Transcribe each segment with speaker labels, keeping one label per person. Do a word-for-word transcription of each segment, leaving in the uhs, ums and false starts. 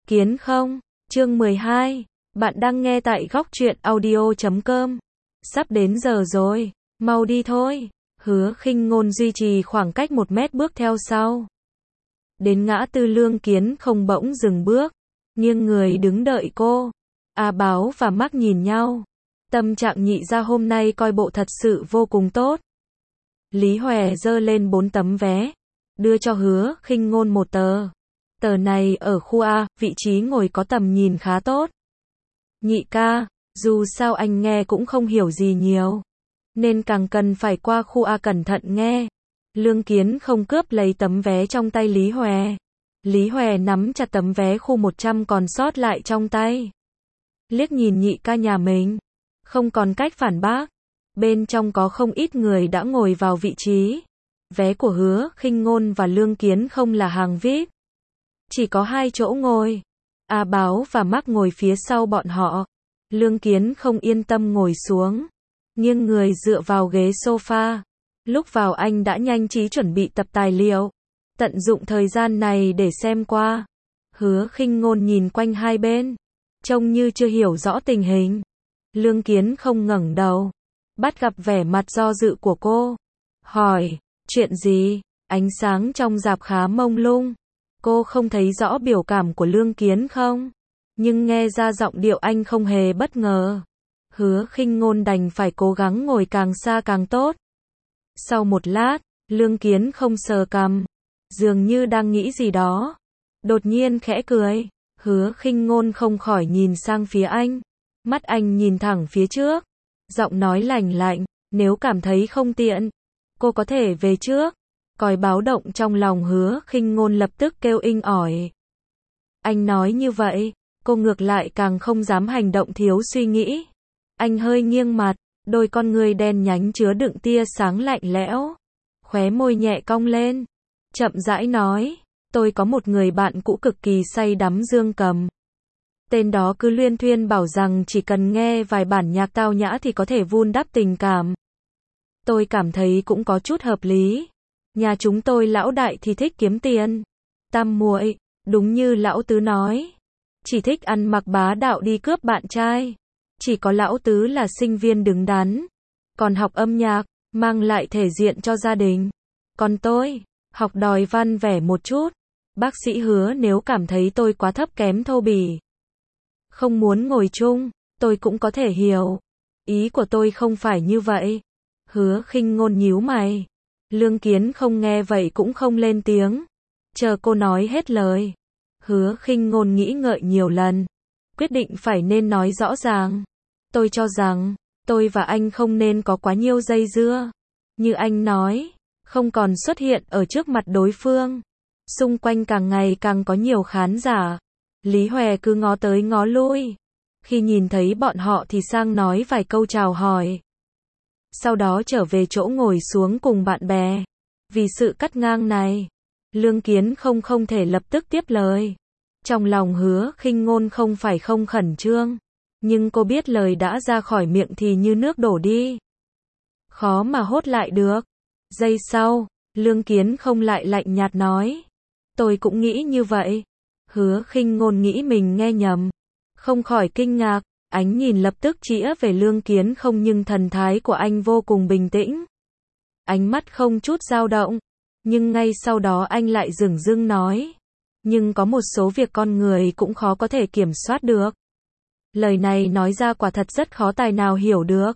Speaker 1: Kiến không? Chương mười hai. Bạn đang nghe tại góc truyện audio chấm com. Sắp đến giờ rồi, mau đi thôi. Hứa Khinh Ngôn duy trì khoảng cách một mét bước theo sau. Đến ngã tư Lương Kiến không bỗng dừng bước, nghiêng người đứng đợi cô. A Báo và Mắc nhìn nhau. Tâm trạng Nhị gia hôm nay coi bộ thật sự vô cùng tốt. Lý Hòe giơ lên bốn tấm vé, đưa cho Hứa Khinh Ngôn một tờ. Tờ này ở khu A, vị trí ngồi có tầm nhìn khá tốt. Nhị ca, dù sao anh nghe cũng không hiểu gì nhiều, nên càng cần phải qua khu A cẩn thận nghe. Lương Kiến không cướp lấy tấm vé trong tay Lý Hòe. Lý Hòe nắm chặt tấm vé khu một trăm còn sót lại trong tay. Liếc nhìn nhị ca nhà mình, không còn cách phản bác. Bên trong có không ít người đã ngồi vào vị trí. Vé của Hứa Khinh Ngôn và Lương Kiến không là hàng vi ai pi. Chỉ có hai chỗ ngồi. A Báo và Mắc ngồi phía sau bọn họ. Lương Kiến không yên tâm ngồi xuống, nghiêng người dựa vào ghế sofa. Lúc vào anh đã nhanh trí chuẩn bị tập tài liệu, tận dụng thời gian này để xem qua. Hứa Khinh Ngôn nhìn quanh hai bên, trông như chưa hiểu rõ tình hình. Lương Kiến không ngẩng đầu, bắt gặp vẻ mặt do dự của cô. Hỏi, chuyện gì? Ánh sáng trong rạp khá mông lung. Cô không thấy rõ biểu cảm của Lương Kiến không? Nhưng nghe ra giọng điệu anh không hề bất ngờ. Hứa Khinh Ngôn đành phải cố gắng ngồi càng xa càng tốt. Sau một lát, Lương Kiến không sờ cằm, dường như đang nghĩ gì đó. Đột nhiên khẽ cười. Hứa Khinh Ngôn không khỏi nhìn sang phía anh. Mắt anh nhìn thẳng phía trước. Giọng nói lành lạnh, nếu cảm thấy không tiện, cô có thể về trước. Còi báo động trong lòng Hứa Khinh Ngôn lập tức kêu inh ỏi. Anh nói như vậy, cô ngược lại càng không dám hành động thiếu suy nghĩ. Anh hơi nghiêng mặt, đôi con ngươi đen nhánh chứa đựng tia sáng lạnh lẽo. Khóe môi nhẹ cong lên, chậm rãi nói, tôi có một người bạn cũ cực kỳ say đắm dương cầm. Tên đó cứ luyên thuyên bảo rằng chỉ cần nghe vài bản nhạc tao nhã thì có thể vun đắp tình cảm. Tôi cảm thấy cũng có chút hợp lý. Nhà chúng tôi lão đại thì thích kiếm tiền. Tam muội, đúng như lão tứ nói, chỉ thích ăn mặc bá đạo đi cướp bạn trai. Chỉ có lão tứ là sinh viên đứng đắn, còn học âm nhạc, mang lại thể diện cho gia đình. Còn tôi, học đòi văn vẻ một chút. Bác sĩ Hứa nếu cảm thấy tôi quá thấp kém thô bỉ, không muốn ngồi chung, tôi cũng có thể hiểu. Ý của tôi không phải như vậy. Hứa Khinh Ngôn nhíu mày. Lương Kiến không nghe vậy cũng không lên tiếng, chờ cô nói hết lời. Hứa Khinh Ngôn nghĩ ngợi nhiều lần, quyết định phải nên nói rõ ràng. Tôi cho rằng, tôi và anh không nên có quá nhiều dây dưa. Như anh nói, không còn xuất hiện ở trước mặt đối phương. Xung quanh càng ngày càng có nhiều khán giả. Lý Hòe cứ ngó tới ngó lui. Khi nhìn thấy bọn họ thì sang nói vài câu chào hỏi. Sau đó trở về chỗ ngồi xuống cùng bạn bè. Vì sự cắt ngang này, Lương Kiến không không thể lập tức tiếp lời. Trong lòng Hứa Khinh Ngôn không phải không khẩn trương, nhưng cô biết lời đã ra khỏi miệng thì như nước đổ đi, khó mà hốt lại được. Giây sau, Lương Kiến không lại lạnh nhạt nói, tôi cũng nghĩ như vậy. Hứa Khinh Ngôn nghĩ mình nghe nhầm, không khỏi kinh ngạc. Ánh nhìn lập tức chĩa về Lương Kiến không, nhưng thần thái của anh vô cùng bình tĩnh. Ánh mắt không chút dao động, nhưng ngay sau đó anh lại dửng dưng nói, nhưng có một số việc con người cũng khó có thể kiểm soát được. Lời này nói ra quả thật rất khó tài nào hiểu được.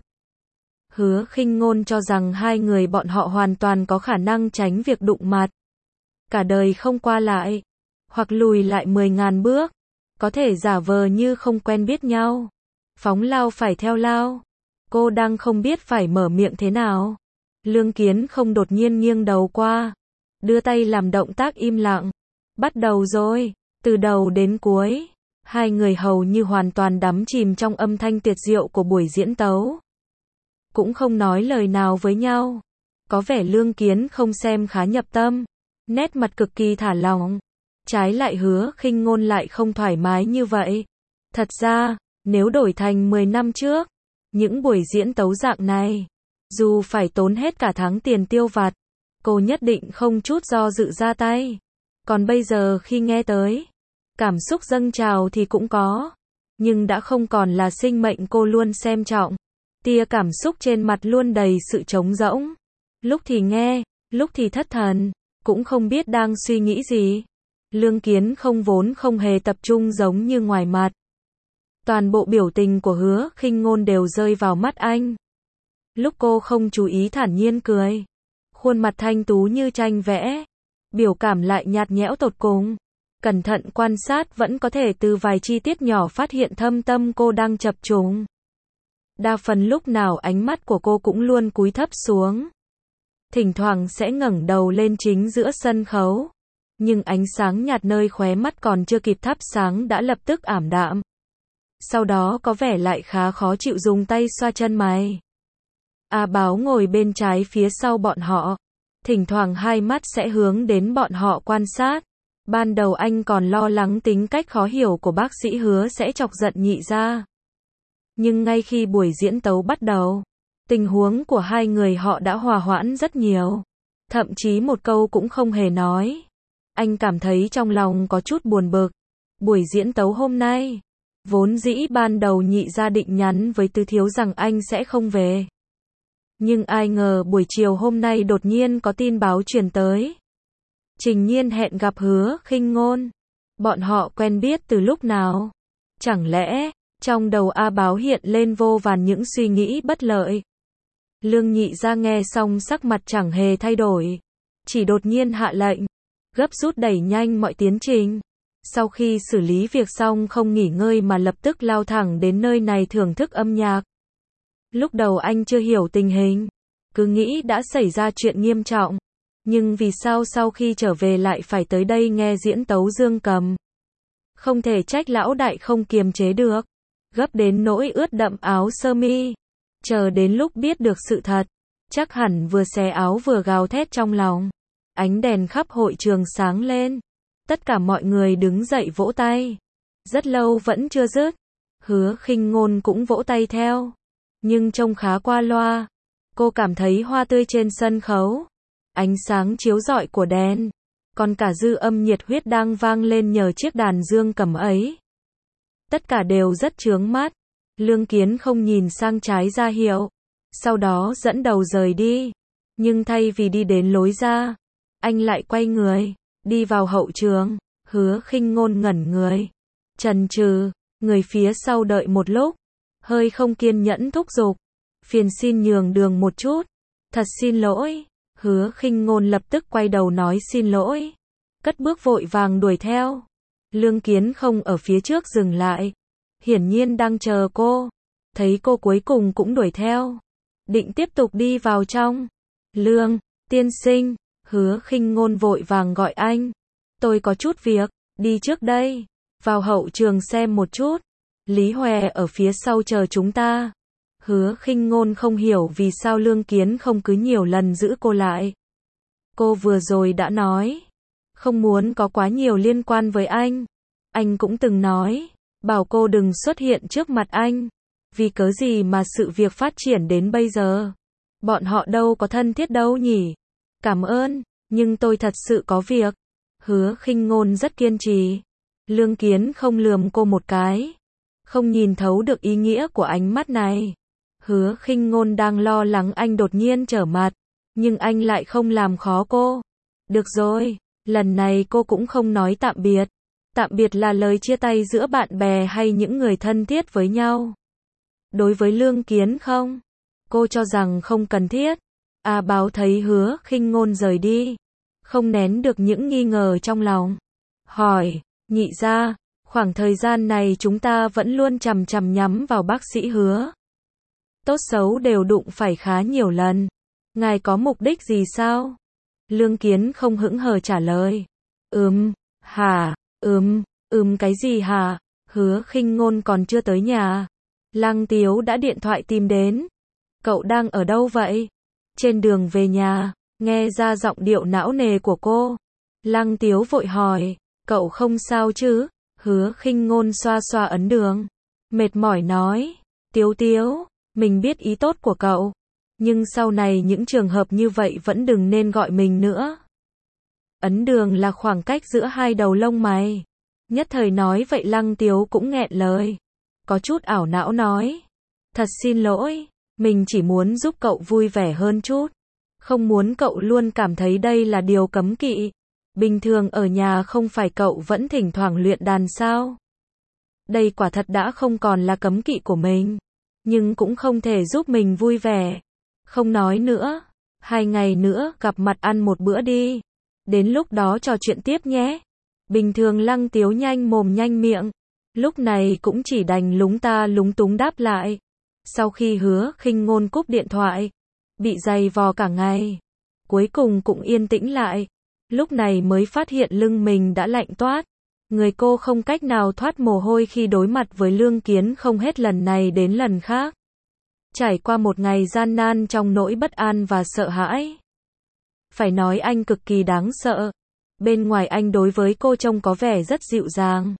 Speaker 1: Hứa Khinh Ngôn cho rằng hai người bọn họ hoàn toàn có khả năng tránh việc đụng mặt. Cả đời không qua lại, hoặc lùi lại mười ngàn bước, có thể giả vờ như không quen biết nhau. Phóng lao phải theo lao. Cô đang không biết phải mở miệng thế nào. Lương Kiến không đột nhiên nghiêng đầu qua, đưa tay làm động tác im lặng. Bắt đầu rồi. Từ đầu đến cuối, hai người hầu như hoàn toàn đắm chìm trong âm thanh tuyệt diệu của buổi diễn tấu. Cũng không nói lời nào với nhau. Có vẻ Lương Kiến không xem khá nhập tâm, nét mặt cực kỳ thả lỏng. Trái lại Hứa Khinh Ngôn lại không thoải mái như vậy. Thật ra, nếu đổi thành mười năm trước, những buổi diễn tấu dạng này, dù phải tốn hết cả tháng tiền tiêu vặt, cô nhất định không chút do dự ra tay. Còn bây giờ khi nghe tới Cảm xúc dâng trào thì cũng có, nhưng đã không còn là sinh mệnh cô luôn xem trọng. Tia cảm xúc trên mặt luôn đầy sự trống rỗng. Lúc thì nghe, lúc thì thất thần, cũng không biết đang suy nghĩ gì. Lương Kiến không vốn không hề tập trung giống như ngoài mặt. Toàn bộ biểu tình của Hứa Khinh Ngôn đều rơi vào mắt anh. Lúc cô không chú ý thản nhiên cười. Khuôn mặt thanh tú như tranh vẽ. Biểu cảm lại nhạt nhẽo tột cùng. Cẩn thận quan sát vẫn có thể từ vài chi tiết nhỏ phát hiện thâm tâm cô đang chập trùng. Đa phần lúc nào ánh mắt của cô cũng luôn cúi thấp xuống. Thỉnh thoảng sẽ ngẩng đầu lên chính giữa sân khấu. Nhưng ánh sáng nhạt nơi khóe mắt còn chưa kịp thắp sáng đã lập tức ảm đạm. Sau đó có vẻ lại khá khó chịu dùng tay xoa chân mày. A Báo ngồi bên trái phía sau bọn họ. Thỉnh thoảng hai mắt sẽ hướng đến bọn họ quan sát. Ban đầu anh còn lo lắng tính cách khó hiểu của bác sĩ Hứa sẽ chọc giận Nhị gia. Nhưng ngay khi buổi diễn tấu bắt đầu, tình huống của hai người họ đã hòa hoãn rất nhiều. Thậm chí một câu cũng không hề nói. Anh cảm thấy trong lòng có chút buồn bực. Buổi diễn tấu hôm nay, vốn dĩ ban đầu Nhị gia định nhắn với Tứ Thiếu rằng anh sẽ không về. Nhưng ai ngờ buổi chiều hôm nay đột nhiên có tin báo truyền tới. Trình Nhiên hẹn gặp Hứa Khinh Ngôn. Bọn họ quen biết từ lúc nào? Chẳng lẽ, trong đầu A Báo hiện lên vô vàn những suy nghĩ bất lợi. Lương Nhị gia nghe xong sắc mặt chẳng hề thay đổi. Chỉ đột nhiên hạ lệnh. Gấp rút đẩy nhanh mọi tiến trình. Sau khi xử lý việc xong không nghỉ ngơi mà lập tức lao thẳng đến nơi này thưởng thức âm nhạc. Lúc đầu anh chưa hiểu tình hình. Cứ nghĩ đã xảy ra chuyện nghiêm trọng. Nhưng vì sao sau khi trở về lại phải tới đây nghe diễn tấu dương cầm? Không thể trách lão đại không kiềm chế được. Gấp đến nỗi ướt đậm áo sơ mi. Chờ đến lúc biết được sự thật, chắc hẳn vừa xé áo vừa gào thét trong lòng. Ánh đèn khắp hội trường sáng lên. Tất cả mọi người đứng dậy vỗ tay. Rất lâu vẫn chưa dứt. Hứa Khinh Ngôn cũng vỗ tay theo. Nhưng trông khá qua loa. Cô cảm thấy hoa tươi trên sân khấu. Ánh sáng chiếu rọi của đèn. Còn cả dư âm nhiệt huyết đang vang lên nhờ chiếc đàn dương cầm ấy. Tất cả đều rất chướng mắt. Lương Kiến không nhìn sang trái ra hiệu. Sau đó dẫn đầu rời đi. Nhưng thay vì đi đến lối ra, anh lại quay người, đi vào hậu trường. Hứa Khinh Ngôn ngẩn người. Chần chừ, người phía sau đợi một lúc. Hơi không kiên nhẫn thúc giục. Phiền xin nhường đường một chút. Thật xin lỗi. Hứa Khinh Ngôn lập tức quay đầu nói xin lỗi. Cất bước vội vàng đuổi theo. Lương Kiến không ở phía trước dừng lại. Hiển nhiên đang chờ cô. Thấy cô cuối cùng cũng đuổi theo. Định tiếp tục đi vào trong. Lương, tiên sinh. Hứa Khinh Ngôn vội vàng gọi anh. Tôi có chút việc, đi trước đây. Vào hậu trường xem một chút. Lý Hòe ở phía sau chờ chúng ta. Hứa Khinh Ngôn không hiểu vì sao Lương Kiến không cứ nhiều lần giữ cô lại. Cô vừa rồi đã nói. Không muốn có quá nhiều liên quan với anh. Anh cũng từng nói. Bảo cô đừng xuất hiện trước mặt anh. Vì cớ gì mà sự việc phát triển đến bây giờ. Bọn họ đâu có thân thiết đâu nhỉ. Cảm ơn, nhưng tôi thật sự có việc. Hứa Khinh Ngôn rất kiên trì. Lương Kiến không lườm cô một cái. Không nhìn thấu được ý nghĩa của ánh mắt này. Hứa Khinh Ngôn đang lo lắng anh đột nhiên trở mặt. Nhưng anh lại không làm khó cô. Được rồi, lần này cô cũng không nói tạm biệt. Tạm biệt là lời chia tay giữa bạn bè hay những người thân thiết với nhau. Đối với Lương Kiến không? Cô cho rằng không cần thiết. A Báo thấy Hứa Khinh Ngôn rời đi. Không nén được những nghi ngờ trong lòng. Hỏi, Nhị gia, khoảng thời gian này chúng ta vẫn luôn chằm chằm nhắm vào bác sĩ Hứa. Tốt xấu đều đụng phải khá nhiều lần. Ngài có mục đích gì sao? Lương Kiến không hững hờ trả lời. Ừm, hả, ừm, ừm cái gì hả? Hứa Khinh Ngôn còn chưa tới nhà. Lăng Tiếu đã điện thoại tìm đến. Cậu đang ở đâu vậy? Trên đường về nhà, nghe ra giọng điệu não nề của cô. Lăng Tiếu vội hỏi, cậu không sao chứ? Hứa Khinh Ngôn xoa xoa ấn đường. Mệt mỏi nói, Tiếu Tiếu, mình biết ý tốt của cậu. Nhưng sau này những trường hợp như vậy vẫn đừng nên gọi mình nữa. Ấn đường là khoảng cách giữa hai đầu lông mày. Nhất thời nói vậy Lăng Tiếu cũng nghẹn lời. Có chút ảo não nói. Thật xin lỗi, mình chỉ muốn giúp cậu vui vẻ hơn chút. Không muốn cậu luôn cảm thấy đây là điều cấm kỵ. Bình thường ở nhà không phải cậu vẫn thỉnh thoảng luyện đàn sao? Đây quả thật đã không còn là cấm kỵ của mình. Nhưng cũng không thể giúp mình vui vẻ. Không nói nữa. Hai ngày nữa gặp mặt ăn một bữa đi. Đến lúc đó trò chuyện tiếp nhé. Bình thường Lăng Tiếu nhanh mồm nhanh miệng. Lúc này cũng chỉ đành lúng ta lúng túng đáp lại. Sau khi Hứa Khinh Ngôn cúp điện thoại, bị giày vò cả ngày, cuối cùng cũng yên tĩnh lại. Lúc này mới phát hiện lưng mình đã lạnh toát. Người cô không cách nào thoát mồ hôi khi đối mặt với Lương Kiến không hết lần này đến lần khác. Trải qua một ngày gian nan trong nỗi bất an và sợ hãi. Phải nói anh cực kỳ đáng sợ. Bên ngoài anh đối với cô trông có vẻ rất dịu dàng.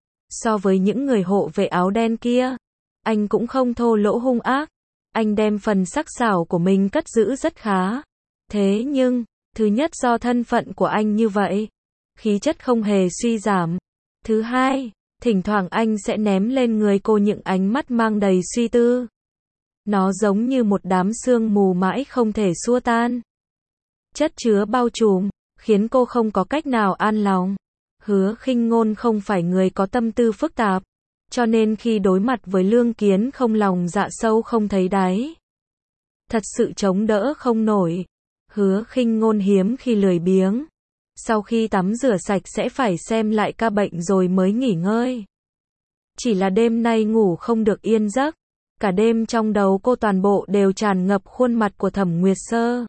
Speaker 1: So với những người hộ vệ áo đen kia, anh cũng không thô lỗ hung ác. Anh đem phần sắc sảo của mình cất giữ rất khá. Thế nhưng, thứ nhất do thân phận của anh như vậy, khí chất không hề suy giảm. Thứ hai, thỉnh thoảng anh sẽ ném lên người cô những ánh mắt mang đầy suy tư. Nó giống như một đám sương mù mãi không thể xua tan. Chất chứa bao trùm, khiến cô không có cách nào an lòng. Hứa Khinh Ngôn không phải người có tâm tư phức tạp, cho nên khi đối mặt với Lương Kiến không lòng dạ sâu không thấy đáy. Thật sự chống đỡ không nổi. Hứa Khinh Ngôn hiếm khi lười biếng. Sau khi tắm rửa sạch sẽ phải xem lại ca bệnh rồi mới nghỉ ngơi. Chỉ là đêm nay ngủ không được yên giấc. Cả đêm trong đầu cô toàn bộ đều tràn ngập khuôn mặt của Thẩm Nguyệt Sơ.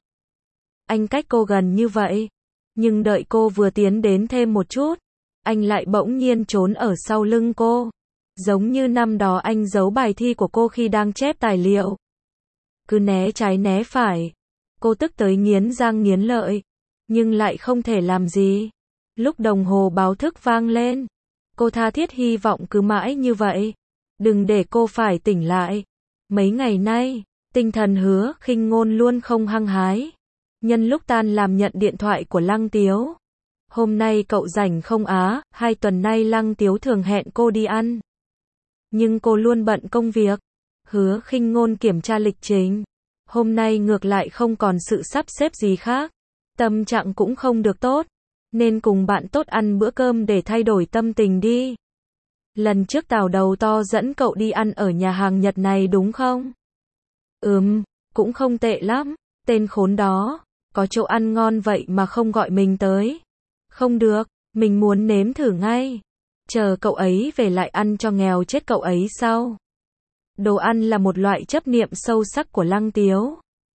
Speaker 1: Anh cách cô gần như vậy, nhưng đợi cô vừa tiến đến thêm một chút, anh lại bỗng nhiên trốn ở sau lưng cô. Giống như năm đó anh giấu bài thi của cô khi đang chép tài liệu. Cứ né trái né phải. Cô tức tới nghiến răng nghiến lợi, nhưng lại không thể làm gì. Lúc đồng hồ báo thức vang lên, cô tha thiết hy vọng cứ mãi như vậy. Đừng để cô phải tỉnh lại. Mấy ngày nay, tinh thần Hứa Khinh Ngôn luôn không hăng hái. Nhân lúc tan làm nhận điện thoại của Lăng Tiếu. Hôm nay cậu rảnh không á? Hai tuần nay Lăng Tiếu thường hẹn cô đi ăn. Nhưng cô luôn bận công việc. Hứa Khinh Ngôn kiểm tra lịch trình. Hôm nay ngược lại không còn sự sắp xếp gì khác. Tâm trạng cũng không được tốt. Nên cùng bạn tốt ăn bữa cơm để thay đổi tâm tình đi. Lần trước Tào Đầu To dẫn cậu đi ăn ở nhà hàng Nhật này đúng không? Ừm, cũng không tệ lắm. Tên khốn đó, có chỗ ăn ngon vậy mà không gọi mình tới. Không được, mình muốn nếm thử ngay. Chờ cậu ấy về lại ăn cho nghèo chết cậu ấy sau. Đồ ăn là một loại chấp niệm sâu sắc của Lăng Tiếu.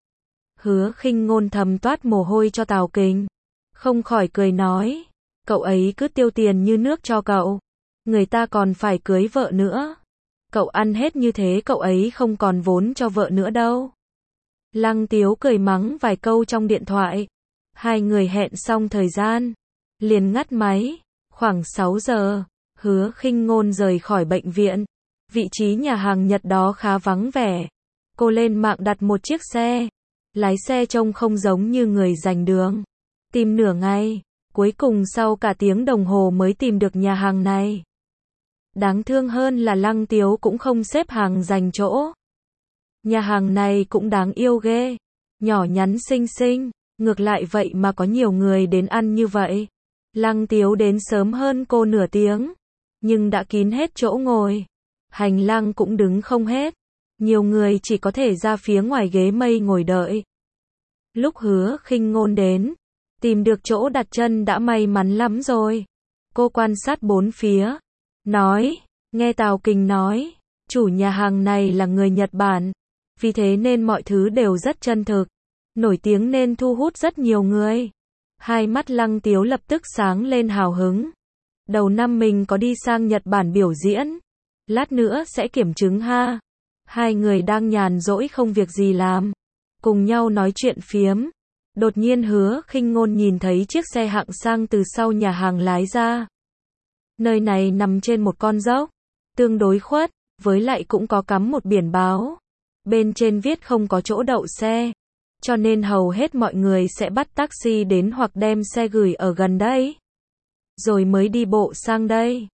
Speaker 1: Hứa Khinh Ngôn thầm toát mồ hôi cho Tào Kình. Không khỏi cười nói, cậu ấy cứ tiêu tiền như nước cho cậu. Người ta còn phải cưới vợ nữa. Cậu ăn hết như thế cậu ấy không còn vốn cho vợ nữa đâu. Lăng Tiếu cười mắng vài câu trong điện thoại. Hai người hẹn xong thời gian, liền ngắt máy. Khoảng sáu giờ, Hứa Khinh Ngôn rời khỏi bệnh viện. Vị trí nhà hàng Nhật đó khá vắng vẻ. Cô lên mạng đặt một chiếc xe. Lái xe trông không giống như người giành đường. Tìm nửa ngày, cuối cùng sau cả tiếng đồng hồ mới tìm được nhà hàng này. Đáng thương hơn là Lăng Tiếu cũng không xếp hàng giành chỗ. Nhà hàng này cũng đáng yêu ghê. Nhỏ nhắn xinh xinh, ngược lại vậy mà có nhiều người đến ăn như vậy. Lăng Tiếu đến sớm hơn cô nửa tiếng, nhưng đã kín hết chỗ ngồi. Hành lang cũng đứng không hết. Nhiều người chỉ có thể ra phía ngoài ghế mây ngồi đợi. Lúc Hứa Khinh Ngôn đến, tìm được chỗ đặt chân đã may mắn lắm rồi. Cô quan sát bốn phía, nói, nghe Tào Kình nói, chủ nhà hàng này là người Nhật Bản, vì thế nên mọi thứ đều rất chân thực, nổi tiếng nên thu hút rất nhiều người. Hai mắt Lăng Tiếu lập tức sáng lên hào hứng. Đầu năm mình có đi sang Nhật Bản biểu diễn, lát nữa sẽ kiểm chứng ha. Hai người đang nhàn rỗi không việc gì làm, cùng nhau nói chuyện phiếm. Đột nhiên Hứa Khinh Ngôn nhìn thấy chiếc xe hạng sang từ sau nhà hàng lái ra. Nơi này nằm trên một con dốc, tương đối khuất, với lại cũng có cắm một biển báo. Bên trên viết không có chỗ đậu xe, cho nên hầu hết mọi người sẽ bắt taxi đến hoặc đem xe gửi ở gần đây, rồi mới đi bộ sang đây.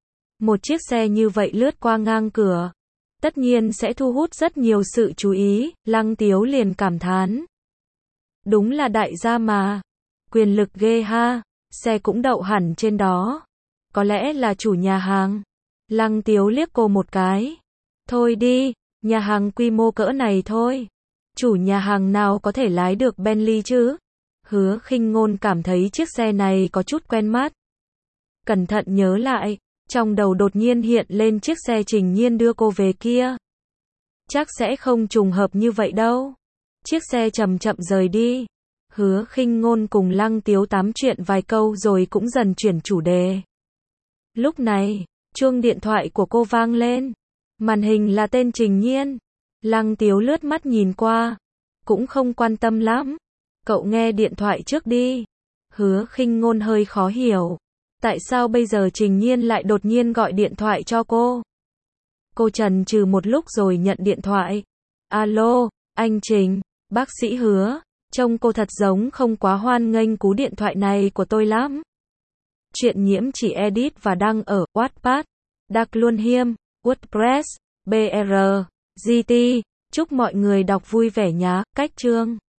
Speaker 1: Một chiếc xe như vậy lướt qua ngang cửa, tất nhiên sẽ thu hút rất nhiều sự chú ý, Lăng Tiếu liền cảm thán. Đúng là đại gia mà, quyền lực ghê ha, xe cũng đậu hẳn trên đó. Có lẽ là chủ nhà hàng. Lăng Tiếu liếc cô một cái. Thôi đi, nhà hàng quy mô cỡ này thôi. Chủ nhà hàng nào có thể lái được Bentley chứ? Hứa Khinh Ngôn cảm thấy chiếc xe này có chút quen mắt. Cẩn thận nhớ lại, trong đầu đột nhiên hiện lên chiếc xe Trình Nhiên đưa cô về kia. Chắc sẽ không trùng hợp như vậy đâu. Chiếc xe chậm chậm rời đi. Hứa Khinh Ngôn cùng Lăng Tiếu tám chuyện vài câu rồi cũng dần chuyển chủ đề. Lúc này, chuông điện thoại của cô vang lên. Màn hình là tên Trình Nhiên. Lăng Tiếu lướt mắt nhìn qua, cũng không quan tâm lắm. Cậu nghe điện thoại trước đi. Hứa Khinh Ngôn hơi khó hiểu. Tại sao bây giờ Trình Nhiên lại đột nhiên gọi điện thoại cho cô? Cô chần chừ một lúc rồi nhận điện thoại. Alo, anh Trình, bác sĩ Hứa, trông cô thật giống không quá hoan nghênh cú điện thoại này của tôi lắm. Chuyện nhiễm chỉ edit và đăng ở Wattpad, Đặc Luân Hiêm, WordPress, bê rờ, giê tê. Chúc mọi người đọc vui vẻ nhá. Cách chương